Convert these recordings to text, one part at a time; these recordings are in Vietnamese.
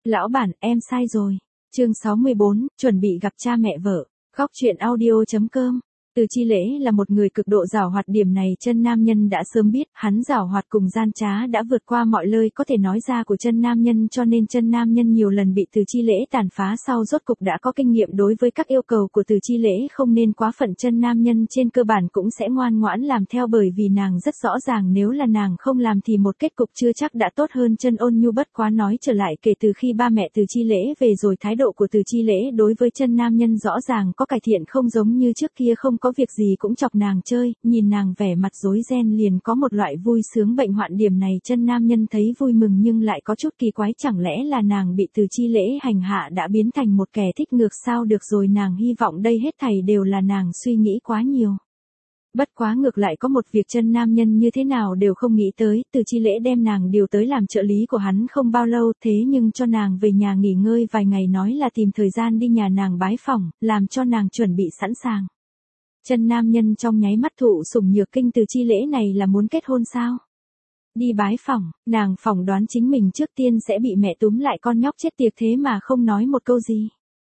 Lão bản, em sai rồi. Chương 64, chuẩn bị gặp cha mẹ vợ. Góc truyện audio.com. Từ Chi Lễ là một người cực độ giảo hoạt, điểm này Chân Nam Nhân đã sớm biết, hắn giảo hoạt cùng gian trá đã vượt qua mọi lời có thể nói ra của Chân Nam Nhân, cho nên Chân Nam Nhân nhiều lần bị Từ Chi Lễ tàn phá sau rốt cục đã có kinh nghiệm đối với các yêu cầu của Từ Chi Lễ không nên quá phận. Chân Nam Nhân trên cơ bản cũng sẽ ngoan ngoãn làm theo, bởi vì nàng rất rõ ràng nếu là nàng không làm thì một kết cục chưa chắc đã tốt hơn. Chân Ôn Nhu bất quá nói trở lại, kể từ khi ba mẹ Từ Chi Lễ về rồi, thái độ của Từ Chi Lễ đối với Chân Nam Nhân rõ ràng có cải thiện, không giống như trước kia không có việc gì cũng chọc nàng chơi, nhìn nàng vẻ mặt rối ren liền có một loại vui sướng bệnh hoạn. Điểm này Chân Nam Nhân thấy vui mừng nhưng lại có chút kỳ quái, chẳng lẽ là nàng bị Từ Chi Lễ hành hạ đã biến thành một kẻ thích ngược sao? Được rồi, nàng hy vọng đây hết thảy đều là nàng suy nghĩ quá nhiều. Bất quá ngược lại có một việc Chân Nam Nhân như thế nào đều không nghĩ tới, Từ Chi Lễ đem nàng điều tới làm trợ lý của hắn không bao lâu, thế nhưng cho nàng về nhà nghỉ ngơi vài ngày, nói là tìm thời gian đi nhà nàng bái phỏng, làm cho nàng chuẩn bị sẵn sàng. Chân Nam Nhân trong nháy mắt thụ sủng nhược kinh, Từ Chi Lễ này là muốn kết hôn sao? Đi bái phỏng, nàng phỏng đoán chính mình trước tiên sẽ bị mẹ túm lại, con nhóc chết tiệt thế mà không nói một câu gì.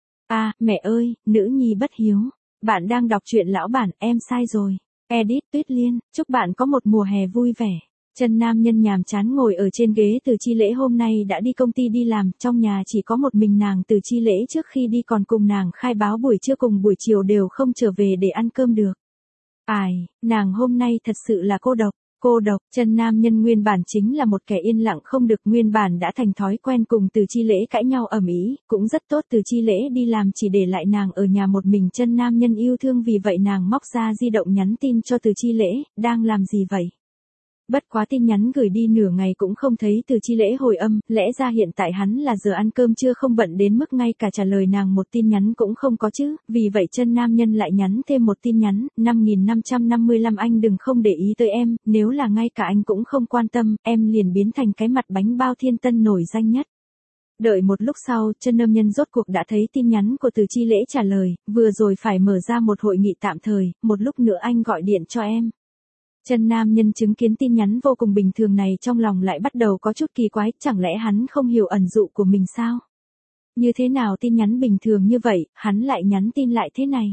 À, mẹ ơi, nữ nhi bất hiếu. Bạn đang đọc truyện lão bản, em sai rồi. Edit Tuyết Liên, chúc bạn có một mùa hè vui vẻ. Chân Nam Nhân nhàm chán ngồi ở trên ghế. Từ Chi Lễ hôm nay đã đi công ty đi làm, trong nhà chỉ có một mình nàng. Từ Chi Lễ trước khi đi còn cùng nàng khai báo buổi trưa cùng buổi chiều đều không trở về để ăn cơm được. Ai, nàng hôm nay thật sự là cô độc. Cô độc. Chân Nam Nhân nguyên bản chính là một kẻ yên lặng không được, nguyên bản đã thành thói quen cùng Từ Chi Lễ cãi nhau ầm ĩ, cũng rất tốt. Từ Chi Lễ đi làm chỉ để lại nàng ở nhà một mình. Chân Nam Nhân yêu thương, vì vậy nàng móc ra di động nhắn tin cho Từ Chi Lễ, đang làm gì vậy? Bất quá tin nhắn gửi đi nửa ngày cũng không thấy Từ Chi Lễ hồi âm, lẽ ra hiện tại hắn là giờ ăn cơm trưa, không bận đến mức ngay cả trả lời nàng một tin nhắn cũng không có chứ. Vì vậy Chân Nam Nhân lại nhắn thêm một tin nhắn, 5555 anh đừng không để ý tới em, nếu là ngay cả anh cũng không quan tâm, em liền biến thành cái mặt bánh bao thiên tân nổi danh nhất. Đợi một lúc sau, Chân Nam Nhân rốt cuộc đã thấy tin nhắn của Từ Chi Lễ trả lời, vừa rồi phải mở ra một hội nghị tạm thời, một lúc nữa anh gọi điện cho em. Chân Nam Nhân chứng kiến tin nhắn vô cùng bình thường này, trong lòng lại bắt đầu có chút kỳ quái, chẳng lẽ hắn không hiểu ẩn dụ của mình sao? Như thế nào tin nhắn bình thường như vậy, hắn lại nhắn tin lại thế này?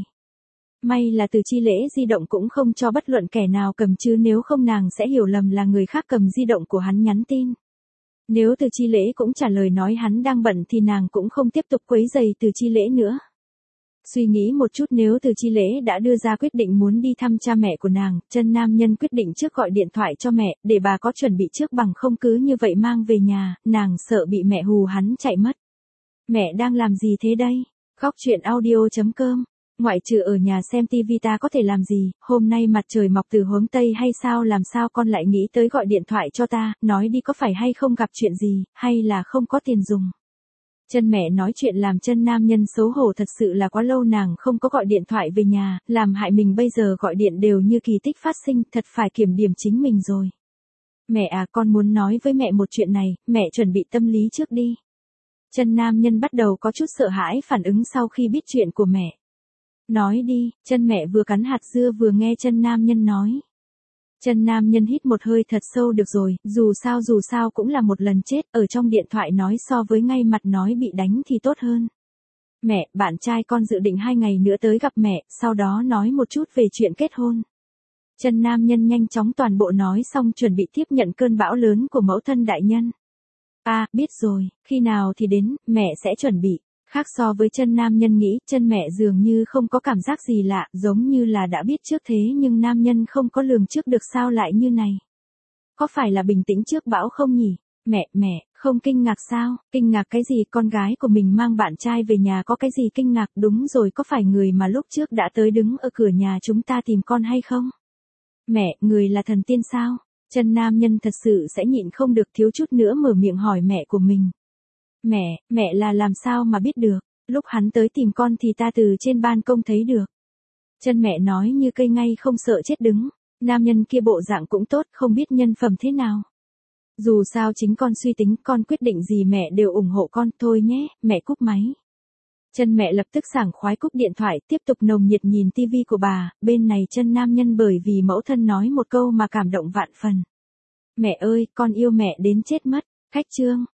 May là Từ Chi Lễ di động cũng không cho bất luận kẻ nào cầm, chứ nếu không nàng sẽ hiểu lầm là người khác cầm di động của hắn nhắn tin. Nếu Từ Chi Lễ cũng trả lời nói hắn đang bận thì nàng cũng không tiếp tục quấy rầy Từ Chi Lễ nữa. Suy nghĩ một chút, nếu Từ Chi Lễ đã đưa ra quyết định muốn đi thăm cha mẹ của nàng, Chân Nam Nhân quyết định trước gọi điện thoại cho mẹ, để bà có chuẩn bị trước, bằng không cứ như vậy mang về nhà, nàng sợ bị mẹ hù hắn chạy mất. Mẹ đang làm gì thế đây? Góc truyện audio.com. Ngoại trừ ở nhà xem tivi ta có thể làm gì, hôm nay mặt trời mọc từ hướng Tây hay sao? Làm sao con lại nghĩ tới gọi điện thoại cho ta, nói đi, có phải hay không gặp chuyện gì, hay là không có tiền dùng? Chân mẹ nói chuyện làm Chân Nam Nhân xấu hổ, thật sự là quá lâu nàng không có gọi điện thoại về nhà, làm hại mình bây giờ gọi điện đều như kỳ tích phát sinh, thật phải kiểm điểm chính mình rồi. Mẹ à, con muốn nói với mẹ một chuyện này, mẹ chuẩn bị tâm lý trước đi. Chân Nam Nhân bắt đầu có chút sợ hãi phản ứng sau khi biết chuyện của mẹ. Nói đi. Chân mẹ vừa cắn hạt dưa vừa nghe Chân Nam Nhân nói. Chân Nam Nhân hít một hơi thật sâu, được rồi, dù sao cũng là một lần chết, ở trong điện thoại nói so với ngay mặt nói bị đánh thì tốt hơn. Mẹ, bạn trai con dự định 2 ngày nữa tới gặp mẹ, sau đó nói một chút về chuyện kết hôn. Chân Nam Nhân nhanh chóng toàn bộ nói xong, chuẩn bị tiếp nhận cơn bão lớn của mẫu thân đại nhân. À, biết rồi, khi nào thì đến, mẹ sẽ chuẩn bị. Khác so với Chân Nam Nhân nghĩ, chân mẹ dường như không có cảm giác gì lạ, giống như là đã biết trước, thế nhưng Nam Nhân không có lường trước được sao lại như này. Có phải là bình tĩnh trước bão không nhỉ? Mẹ, không kinh ngạc sao? Kinh ngạc cái gì, con gái của mình mang bạn trai về nhà có cái gì kinh ngạc? Đúng rồi, có phải người mà lúc trước đã tới đứng ở cửa nhà chúng ta tìm con hay không? Mẹ, người là thần tiên sao? Chân Nam Nhân thật sự sẽ nhịn không được, thiếu chút nữa mở miệng hỏi mẹ của mình. Mẹ là làm sao mà biết được, lúc hắn tới tìm con thì ta từ trên ban công thấy được. Chân mẹ nói như cây ngay không sợ chết đứng, nam nhân kia bộ dạng cũng tốt, không biết nhân phẩm thế nào. Dù sao chính con suy tính, con quyết định gì mẹ đều ủng hộ con, thôi nhé, mẹ cúp máy. Chân mẹ lập tức sảng khoái cúp điện thoại, tiếp tục nồng nhiệt nhìn tivi của bà, bên này Chân Nam Nhân bởi vì mẫu thân nói một câu mà cảm động vạn phần. Mẹ ơi, con yêu mẹ đến chết mất. Khách trương,